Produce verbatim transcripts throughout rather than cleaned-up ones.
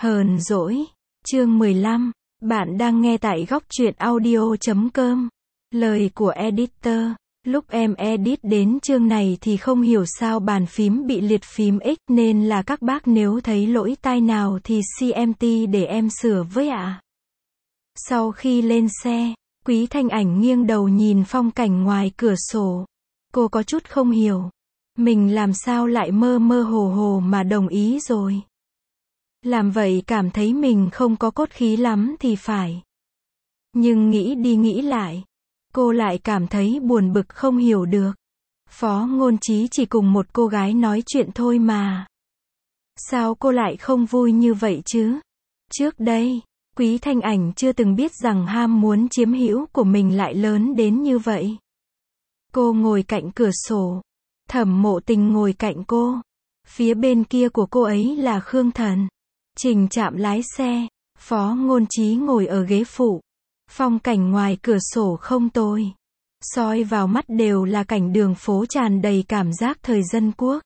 Hờn dỗi, chương mười lăm, bạn đang nghe tại góc truyện audio chấm com. Lời của editor, lúc em edit đến chương này thì không hiểu sao bàn phím bị liệt phím X nên là các bác nếu thấy lỗi tai nào thì xê em tê để em sửa với ạ. Sau khi lên xe, Quý Thanh Ảnh nghiêng đầu nhìn phong cảnh ngoài cửa sổ. Cô có chút không hiểu. Mình làm sao lại mơ mơ hồ hồ mà đồng ý rồi. Làm vậy cảm thấy mình không có cốt khí lắm thì phải. Nhưng nghĩ đi nghĩ lại, cô lại cảm thấy buồn bực không hiểu được. Phó Ngôn Chí chỉ cùng một cô gái nói chuyện thôi mà. Sao cô lại không vui như vậy chứ? Trước đây, Quý Thanh Ảnh chưa từng biết rằng ham muốn chiếm hữu của mình lại lớn đến như vậy. Cô ngồi cạnh cửa sổ. Thẩm Mộ Tình ngồi cạnh cô. Phía bên kia của cô ấy là Khương Thần. Trình Trạm lái xe, Phó Ngôn Chí ngồi ở ghế phụ. Phong cảnh ngoài cửa sổ không tồi. Soi vào mắt đều là cảnh đường phố tràn đầy cảm giác thời dân quốc.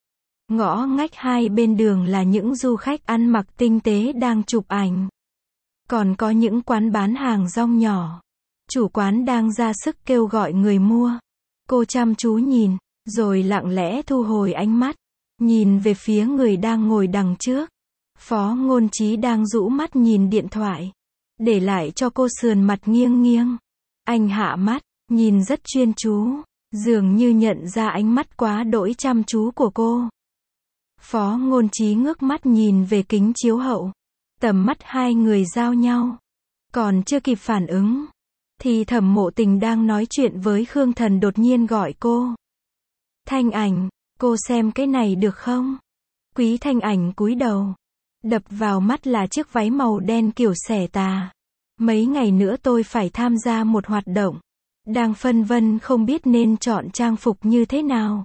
Ngõ ngách hai bên đường là những du khách ăn mặc tinh tế đang chụp ảnh. Còn có những quán bán hàng rong nhỏ. Chủ quán đang ra sức kêu gọi người mua. Cô chăm chú nhìn, rồi lặng lẽ thu hồi ánh mắt. Nhìn về phía người đang ngồi đằng trước. Phó Ngôn Chí đang rũ mắt nhìn điện thoại. Để lại cho cô sườn mặt nghiêng nghiêng. Anh hạ mắt, nhìn rất chuyên chú. Dường như nhận ra ánh mắt quá đỗi chăm chú của cô. Phó Ngôn Chí ngước mắt nhìn về kính chiếu hậu. Tầm mắt hai người giao nhau. Còn chưa kịp phản ứng. Thì Thẩm Mộ Tình đang nói chuyện với Khương Thần đột nhiên gọi cô. Thanh Ảnh, cô xem cái này được không? Quý Thanh Ảnh cúi đầu. Đập vào mắt là chiếc váy màu đen kiểu xẻ tà. Mấy ngày nữa tôi phải tham gia một hoạt động. Đang phân vân không biết nên chọn trang phục như thế nào.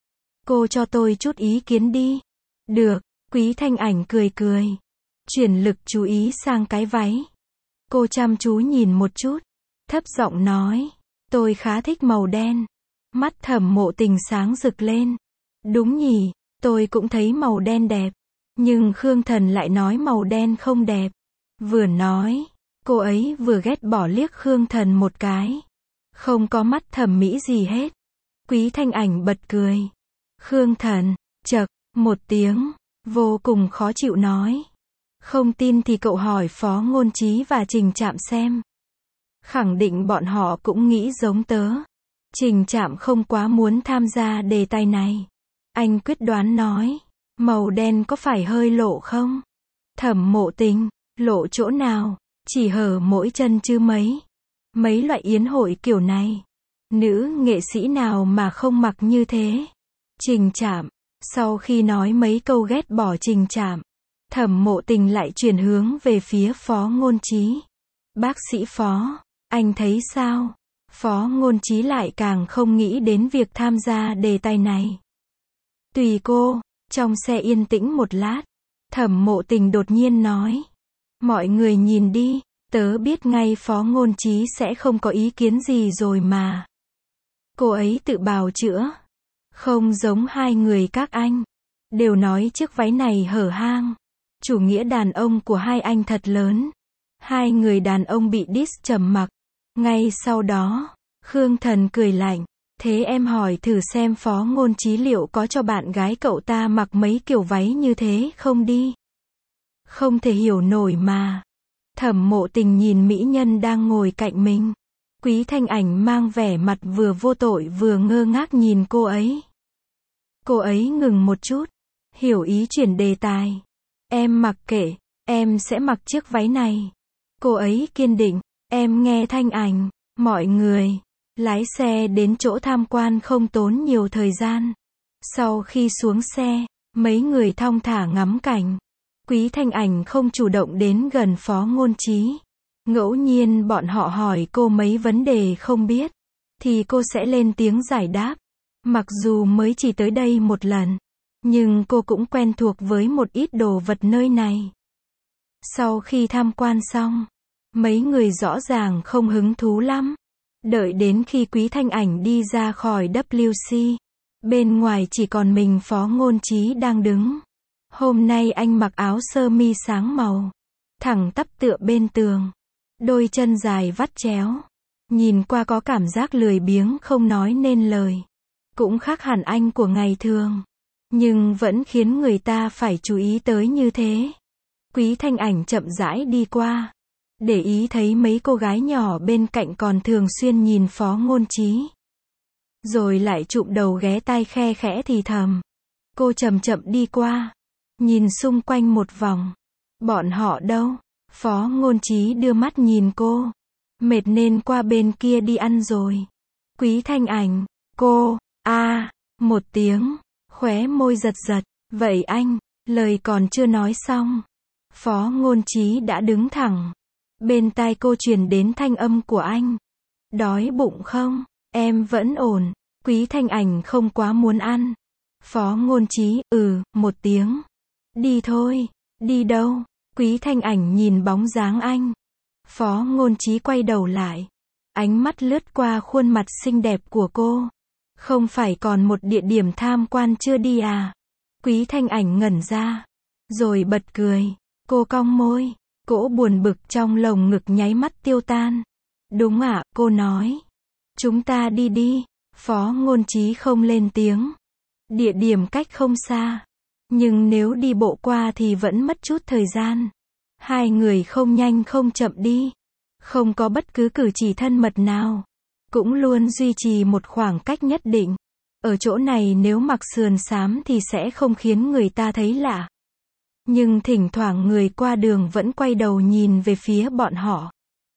Cô cho tôi chút ý kiến đi. Được, Quý Thanh Ảnh cười cười. Chuyển lực chú ý sang cái váy. Cô chăm chú nhìn một chút. Thấp giọng nói. Tôi khá thích màu đen. Mắt Thẩm Mộ Tình sáng rực lên. Đúng nhỉ, tôi cũng thấy màu đen đẹp. Nhưng Khương Thần lại nói màu đen không đẹp. Vừa nói, cô ấy vừa ghét bỏ liếc Khương Thần một cái. Không có mắt thẩm mỹ gì hết. Quý Thanh Ảnh bật cười. Khương Thần, chậc, một tiếng, vô cùng khó chịu nói. Không tin thì cậu hỏi Phó Ngôn Chí và Trình Trạm xem. Khẳng định bọn họ cũng nghĩ giống tớ. Trình Trạm không quá muốn tham gia đề tài này. Anh quyết đoán nói. Màu đen có phải hơi lộ không? Thẩm Mộ Tình, lộ chỗ nào? Chỉ hở mỗi chân chứ mấy. Mấy loại yến hội kiểu này. Nữ nghệ sĩ nào mà không mặc như thế? Trình Trạm. Sau khi nói mấy câu ghét bỏ Trình Trạm, Thẩm Mộ Tình lại chuyển hướng về phía Phó Ngôn Chí. Bác sĩ Phó, anh thấy sao? Phó Ngôn Chí lại càng không nghĩ đến việc tham gia đề tài này. Tùy cô. Trong xe yên tĩnh một lát, Thẩm Mộ Tình đột nhiên nói. Mọi người nhìn đi, tớ biết ngay Phó Ngôn Chí sẽ không có ý kiến gì rồi mà. Cô ấy tự bào chữa. Không giống hai người các anh. Đều nói chiếc váy này hở hang. Chủ nghĩa đàn ông của hai anh thật lớn. Hai người đàn ông bị diss trầm mặc. Ngay sau đó, Khương Thần cười lạnh. Thế em hỏi thử xem Phó Ngôn Chí liệu có cho bạn gái cậu ta mặc mấy kiểu váy như thế không đi. Không thể hiểu nổi mà. Thẩm Mộ Tình nhìn mỹ nhân đang ngồi cạnh mình. Quý Thanh Ảnh mang vẻ mặt vừa vô tội vừa ngơ ngác nhìn cô ấy. Cô ấy ngừng một chút. Hiểu ý chuyển đề tài. Em mặc kệ, em sẽ mặc chiếc váy này. Cô ấy kiên định. Em nghe Thanh Ảnh, mọi người. Lái xe đến chỗ tham quan không tốn nhiều thời gian. Sau khi xuống xe, mấy người thong thả ngắm cảnh. Quý Thanh Ảnh không chủ động đến gần Phó Ngôn Chí. Ngẫu nhiên bọn họ hỏi cô mấy vấn đề không biết, thì cô sẽ lên tiếng giải đáp. Mặc dù mới chỉ tới đây một lần, nhưng cô cũng quen thuộc với một ít đồ vật nơi này. Sau khi tham quan xong, mấy người rõ ràng không hứng thú lắm. Đợi đến khi Quý Thanh Ảnh đi ra khỏi vê kép xê, bên ngoài chỉ còn mình Phó Ngôn Chí đang đứng. Hôm nay anh mặc áo sơ mi sáng màu, thẳng tắp tựa bên tường, đôi chân dài vắt chéo, nhìn qua có cảm giác lười biếng không nói nên lời. Cũng khác hẳn anh của ngày thường, nhưng vẫn khiến người ta phải chú ý tới như thế. Quý Thanh Ảnh chậm rãi đi qua, để ý thấy mấy cô gái nhỏ bên cạnh còn thường xuyên nhìn Phó Ngôn Trí. Rồi lại chụm đầu ghé tai khe khẽ thì thầm. Cô chậm chậm đi qua, nhìn xung quanh một vòng. Bọn họ đâu? Phó Ngôn Trí đưa mắt nhìn cô. Mệt nên qua bên kia đi ăn rồi. Quý Thanh Ảnh, cô, a à, một tiếng, khóe môi giật giật. Vậy anh, lời còn chưa nói xong. Phó Ngôn Trí đã đứng thẳng. Bên tai cô truyền đến thanh âm của anh. Đói bụng không? Em vẫn ổn. Quý Thanh Ảnh không quá muốn ăn. Phó Ngôn Trí, ừ, một tiếng. Đi thôi. Đi đâu? Quý Thanh Ảnh nhìn bóng dáng anh. Phó Ngôn Trí quay đầu lại. Ánh mắt lướt qua khuôn mặt xinh đẹp của cô. Không phải còn một địa điểm tham quan chưa đi à? Quý Thanh Ảnh ngẩn ra. Rồi bật cười. Cô cong môi. Cỗ buồn bực trong lồng ngực nháy mắt tiêu tan. Đúng ạ, cô nói. Chúng ta đi đi. Phó Ngôn Trí không lên tiếng. Địa điểm cách không xa. Nhưng nếu đi bộ qua thì vẫn mất chút thời gian. Hai người không nhanh không chậm đi. Không có bất cứ cử chỉ thân mật nào. Cũng luôn duy trì một khoảng cách nhất định. Ở chỗ này nếu mặc sườn xám thì sẽ không khiến người ta thấy lạ. Nhưng thỉnh thoảng người qua đường vẫn quay đầu nhìn về phía bọn họ.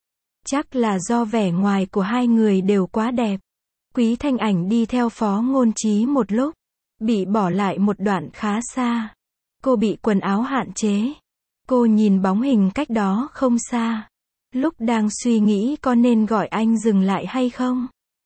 Chắc là do vẻ ngoài của hai người đều quá đẹp. Quý Thanh Ảnh đi theo Phó Ngôn Trí một lúc. Bị bỏ lại một đoạn khá xa. Cô bị quần áo hạn chế. Cô nhìn bóng hình cách đó không xa. Lúc đang suy nghĩ có nên gọi anh dừng lại hay không,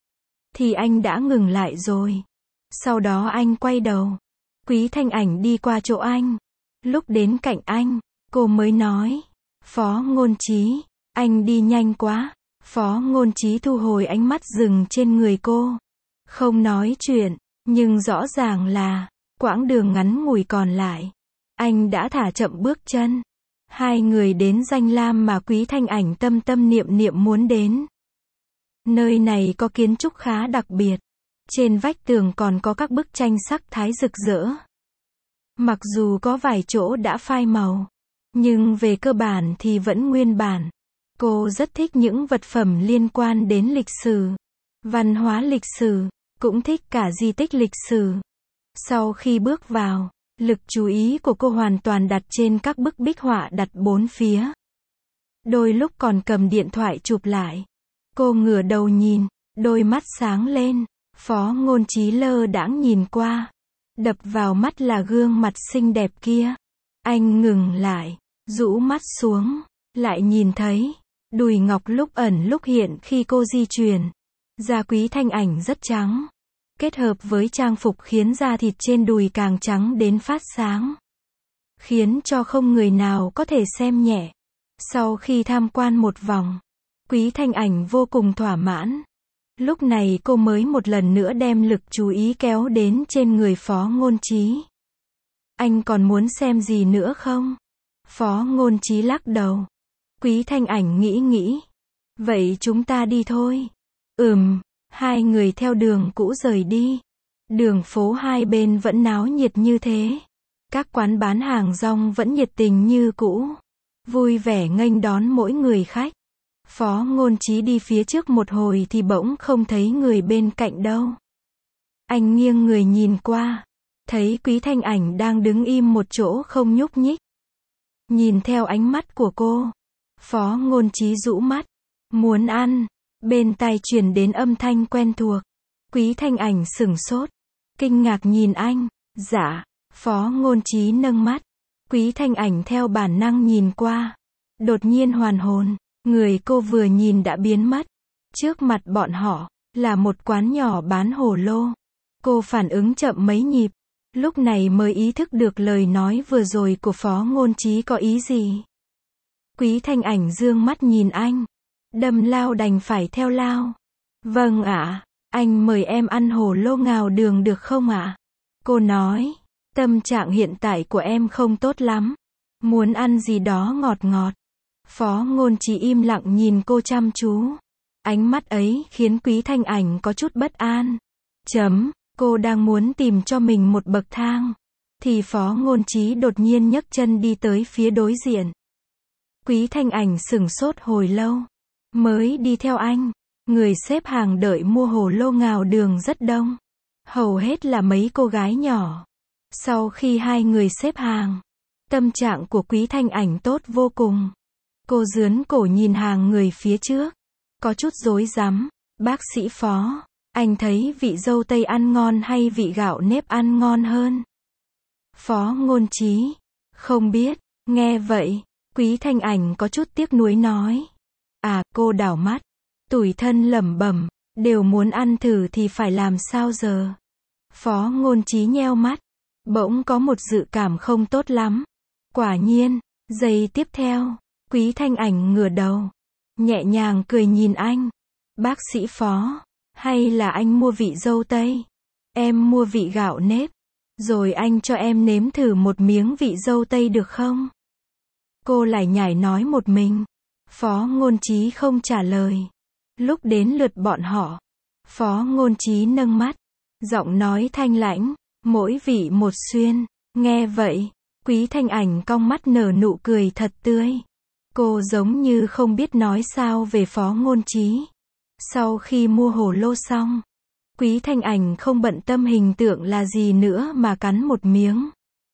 thì anh đã ngừng lại rồi. Sau đó anh quay đầu. Quý Thanh Ảnh đi qua chỗ anh. Lúc đến cạnh anh, cô mới nói. Phó Ngôn Trí, anh đi nhanh quá. Phó Ngôn Trí thu hồi ánh mắt dừng trên người cô. Không nói chuyện, nhưng rõ ràng là, quãng đường ngắn ngủi còn lại, anh đã thả chậm bước chân. Hai người đến danh lam mà Quý Thanh Ảnh tâm tâm niệm niệm muốn đến. Nơi này có kiến trúc khá đặc biệt. Trên vách tường còn có các bức tranh sắc thái rực rỡ. Mặc dù có vài chỗ đã phai màu, nhưng về cơ bản thì vẫn nguyên bản. Cô rất thích những vật phẩm liên quan đến lịch sử, văn hóa lịch sử, cũng thích cả di tích lịch sử. Sau khi bước vào, lực chú ý của cô hoàn toàn đặt trên các bức bích họa đặt bốn phía. Đôi lúc còn cầm điện thoại chụp lại. Cô ngửa đầu nhìn, đôi mắt sáng lên. Phó Ngôn Trí lơ đãng nhìn qua. Đập vào mắt là gương mặt xinh đẹp kia. Anh ngừng lại, rũ mắt xuống, lại nhìn thấy đùi ngọc lúc ẩn lúc hiện khi cô di chuyển. Da Quý Thanh Ảnh rất trắng, kết hợp với trang phục khiến da thịt trên đùi càng trắng đến phát sáng, khiến cho không người nào có thể xem nhẹ. Sau khi tham quan một vòng, Quý Thanh Ảnh vô cùng thỏa mãn. Lúc này cô mới một lần nữa đem lực chú ý kéo đến trên người Phó Ngôn Trí. Anh còn muốn xem gì nữa không? Phó Ngôn Trí lắc đầu. Quý Thanh Ảnh nghĩ nghĩ. Vậy chúng ta đi thôi. Ừm, hai người theo đường cũ rời đi. Đường phố hai bên vẫn náo nhiệt như thế. Các quán bán hàng rong vẫn nhiệt tình như cũ, vui vẻ nghênh đón mỗi người khách. Phó Ngôn Trí đi phía trước một hồi thì bỗng không thấy người bên cạnh đâu. Anh nghiêng người nhìn qua, thấy Quý Thanh Ảnh đang đứng im một chỗ không nhúc nhích. Nhìn theo ánh mắt của cô, Phó Ngôn Trí rũ mắt, muốn ăn. Bên tai truyền đến âm thanh quen thuộc. Quý Thanh Ảnh sửng sốt, kinh ngạc nhìn anh. Dạ. Phó Ngôn Trí nâng mắt. Quý Thanh Ảnh theo bản năng nhìn qua. Đột nhiên hoàn hồn. Người cô vừa nhìn đã biến mất. Trước mặt bọn họ, là một quán nhỏ bán hồ lô. Cô phản ứng chậm mấy nhịp. Lúc này mới ý thức được lời nói vừa rồi của Phó Ngôn Trí có ý gì. Quý Thanh Ảnh dương mắt nhìn anh. Đâm lao đành phải theo lao. Vâng ạ, anh mời em ăn hồ lô ngào đường được không ạ? Cô nói. Tâm trạng hiện tại của em không tốt lắm. Muốn ăn gì đó ngọt ngọt. Phó Ngôn Trí im lặng nhìn cô chăm chú. Ánh mắt ấy khiến Quý Thanh Ảnh có chút bất an. Chấm, cô đang muốn tìm cho mình một bậc thang. Thì Phó Ngôn Trí đột nhiên nhấc chân đi tới phía đối diện. Quý Thanh Ảnh sửng sốt hồi lâu. Mới đi theo anh. Người xếp hàng đợi mua hồ lô ngào đường rất đông. Hầu hết là mấy cô gái nhỏ. Sau khi hai người xếp hàng, tâm trạng của Quý Thanh Ảnh tốt vô cùng. Cô dướn cổ nhìn hàng người phía trước. Có chút rối rắm. Bác sĩ Phó, anh thấy vị dâu tây ăn ngon hay vị gạo nếp ăn ngon hơn? Phó Ngôn Trí, không biết. Nghe vậy, Quý Thanh Ảnh có chút tiếc nuối nói. À, cô đảo mắt. Tủi thân lẩm bẩm, đều muốn ăn thử thì phải làm sao giờ? Phó Ngôn Trí nheo mắt. Bỗng có một dự cảm không tốt lắm. Quả nhiên, giây tiếp theo, Quý Thanh Ảnh ngửa đầu. Nhẹ nhàng cười nhìn anh. Bác sĩ Phó, hay là anh mua vị dâu tây? Em mua vị gạo nếp. Rồi anh cho em nếm thử một miếng vị dâu tây được không? Cô lại nhảy nói một mình. Phó Ngôn Trí không trả lời. Lúc đến lượt bọn họ, Phó Ngôn Trí nâng mắt. Giọng nói thanh lãnh, mỗi vị một xuyên. Nghe vậy, Quý Thanh Ảnh cong mắt nở nụ cười thật tươi. Cô giống như không biết nói sao về Phó Ngôn Trí. Sau khi mua hồ lô xong, Quý Thanh Ảnh không bận tâm hình tượng là gì nữa mà cắn một miếng.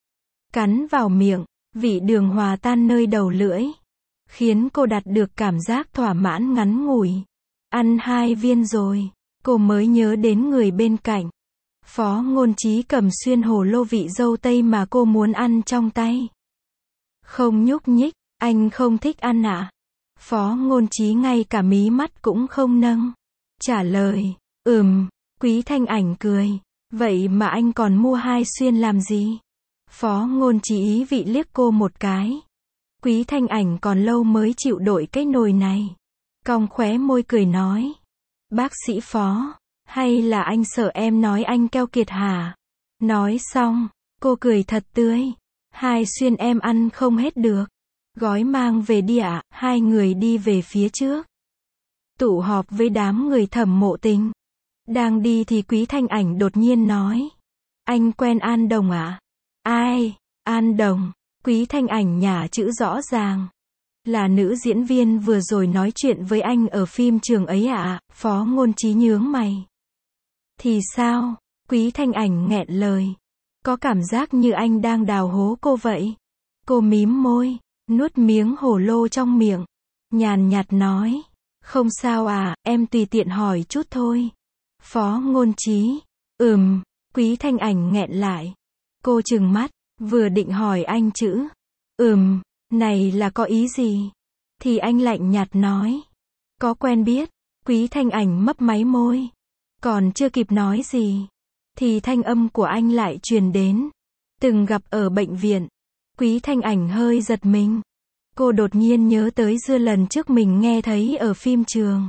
Cắn vào miệng, vị đường hòa tan nơi đầu lưỡi, khiến cô đạt được cảm giác thỏa mãn ngắn ngủi. Ăn hai viên rồi, cô mới nhớ đến người bên cạnh. Phó Ngôn Trí cầm xuyên hồ lô vị dâu tây mà cô muốn ăn trong tay. Không nhúc nhích, anh không thích ăn ạ? À? Phó Ngôn Trí ngay cả mí mắt cũng không nâng. Trả lời, ừm, Quý Thanh Ảnh cười. Vậy mà anh còn mua hai xuyên làm gì? Phó Ngôn Trí ý vị liếc cô một cái. Quý Thanh Ảnh còn lâu mới chịu đổi cái nồi này. Cong khóe môi cười nói. Bác sĩ Phó, hay là anh sợ em nói anh keo kiệt hả? Nói xong, cô cười thật tươi. Hai xuyên em ăn không hết được. Gói mang về đi ạ. Hai người đi về phía trước. Tụ họp với đám người Thẩm Mộ Tình. Đang đi thì Quý Thanh Ảnh đột nhiên nói. Anh quen An Đồng ạ? À? Ai? An Đồng. Quý Thanh Ảnh nhả chữ rõ ràng. Là nữ diễn viên vừa rồi nói chuyện với anh ở phim trường ấy ạ? À? Phó Ngôn Trí nhướng mày. Thì sao? Quý Thanh Ảnh nghẹn lời. Có cảm giác như anh đang đào hố cô vậy. Cô mím môi, nuốt miếng hổ lô trong miệng. Nhàn nhạt nói. Không sao à, em tùy tiện hỏi chút thôi. Phó Ngôn Trí. Ừm, Quý Thanh Ảnh nghẹn lại. Cô trừng mắt, vừa định hỏi anh chữ. Ừm, này là có ý gì? Thì anh lạnh nhạt nói. Có quen biết. Quý Thanh Ảnh mấp máy môi. Còn chưa kịp nói gì, thì thanh âm của anh lại truyền đến. Từng gặp ở bệnh viện. Quý Thanh Ảnh hơi giật mình. Cô đột nhiên nhớ tới dưa lần trước mình nghe thấy ở phim trường.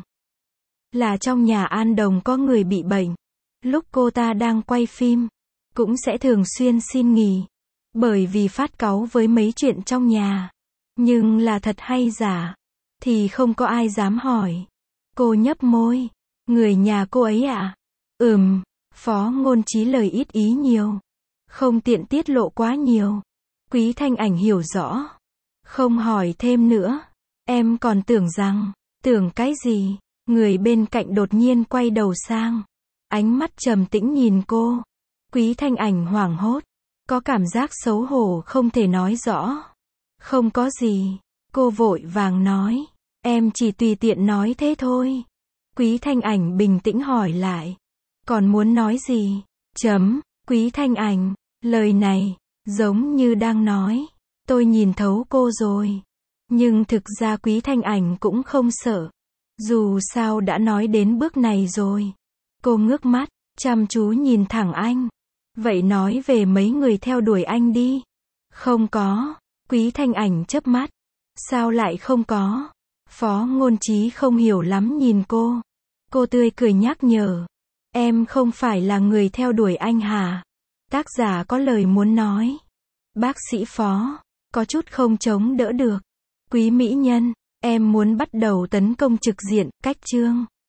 Là trong nhà An Đồng có người bị bệnh. Lúc cô ta đang quay phim, cũng sẽ thường xuyên xin nghỉ. Bởi vì phát cáu với mấy chuyện trong nhà. Nhưng là thật hay giả, thì không có ai dám hỏi. Cô nhấp môi. Người nhà cô ấy ạ? À? Ừm, Phó Ngôn Trí lời ít ý nhiều. Không tiện tiết lộ quá nhiều. Quý Thanh Ảnh hiểu rõ. Không hỏi thêm nữa. Em còn tưởng rằng, tưởng cái gì? Người bên cạnh đột nhiên quay đầu sang. Ánh mắt trầm tĩnh nhìn cô. Quý Thanh Ảnh hoảng hốt. Có cảm giác xấu hổ không thể nói rõ. Không có gì. Cô vội vàng nói. Em chỉ tùy tiện nói thế thôi. Quý Thanh Ảnh bình tĩnh hỏi lại. Còn muốn nói gì? Chấm. Quý Thanh Ảnh. Lời này, giống như đang nói. Tôi nhìn thấu cô rồi. Nhưng thực ra Quý Thanh Ảnh cũng không sợ. Dù sao đã nói đến bước này rồi. Cô ngước mắt, chăm chú nhìn thẳng anh. Vậy nói về mấy người theo đuổi anh đi. Không có. Quý Thanh Ảnh chớp mắt. Sao lại không có? Phó Ngôn Trí không hiểu lắm nhìn cô. Cô tươi cười nhắc nhở. Em không phải là người theo đuổi anh hả? Tác giả có lời muốn nói. Bác sĩ Phó, có chút không chống đỡ được. Quý mỹ nhân, em muốn bắt đầu tấn công trực diện, cách chương.